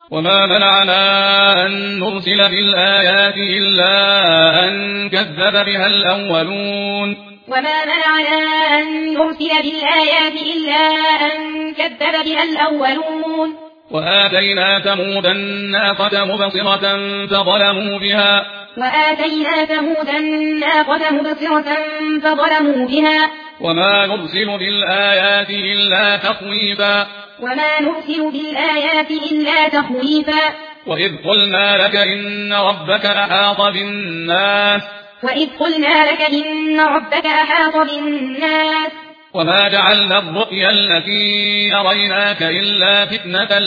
وما منعنا أن نرسل بالآيات إلا أن كذب بها الأولون وما منعنا أن نرسل بالآيات إلا أن كذب بها الأولون وآتينا ثمود الناقة مبصرة فظلموا بها وما نرسل بالآيات إلا تخويفا وإذ قلنا لك إن ربك أحاط بالناس وما جعلنا الرؤيا التي أريناك إلا فتنة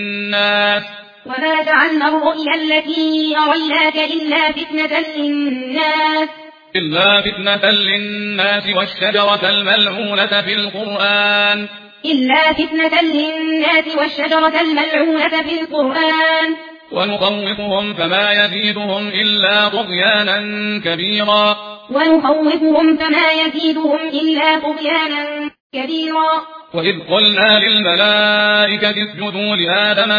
للناس والشجرة الملعونة في القرآن ونخوفهم فما يزيدهم إلا طغيانا كبيرا وإذ قلنا للملائكة اسجدوا لآدم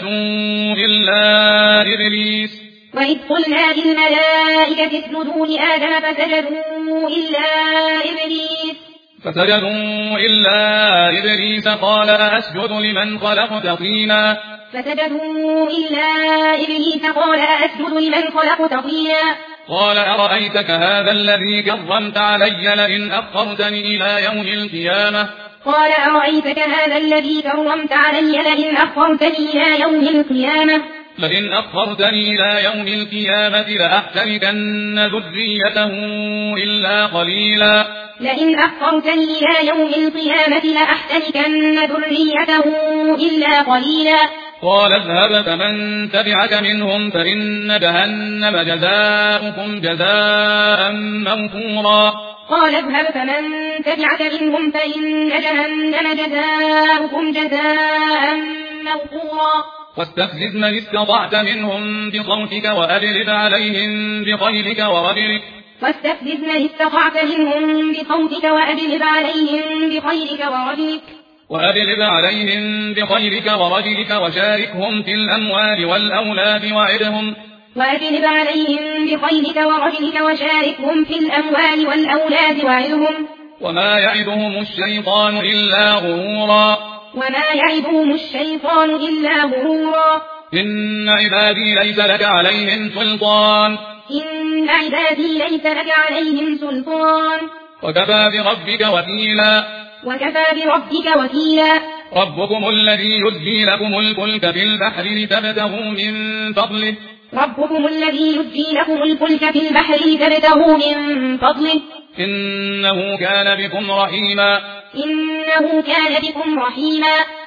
فسجدوا إلا إبليس قال أسجد لمن خلقت طينا قال أرأيتك هذا الذي كرمت علي لئن أخرتني إلى يوم القيامة لأحتركن ذريته إلا قليلا قال اذهب فمن تبعك منهم فإن جهنم جزاؤكم جزاء موفورا واستفزز من استطعت منهم بصوتك وأجلب عليهم بخيلك ورجلك وشاركهم في الأموال والأولاد وعدهم وما يعدهم الشيطان إلا غرورا إن عبادي ليس لك عليهم سلطان وكفى بربك وكيلا ربكم الذي يزجي لكم الفلك في البحر لتبتغوا من فضله إنه كان بكم رحيما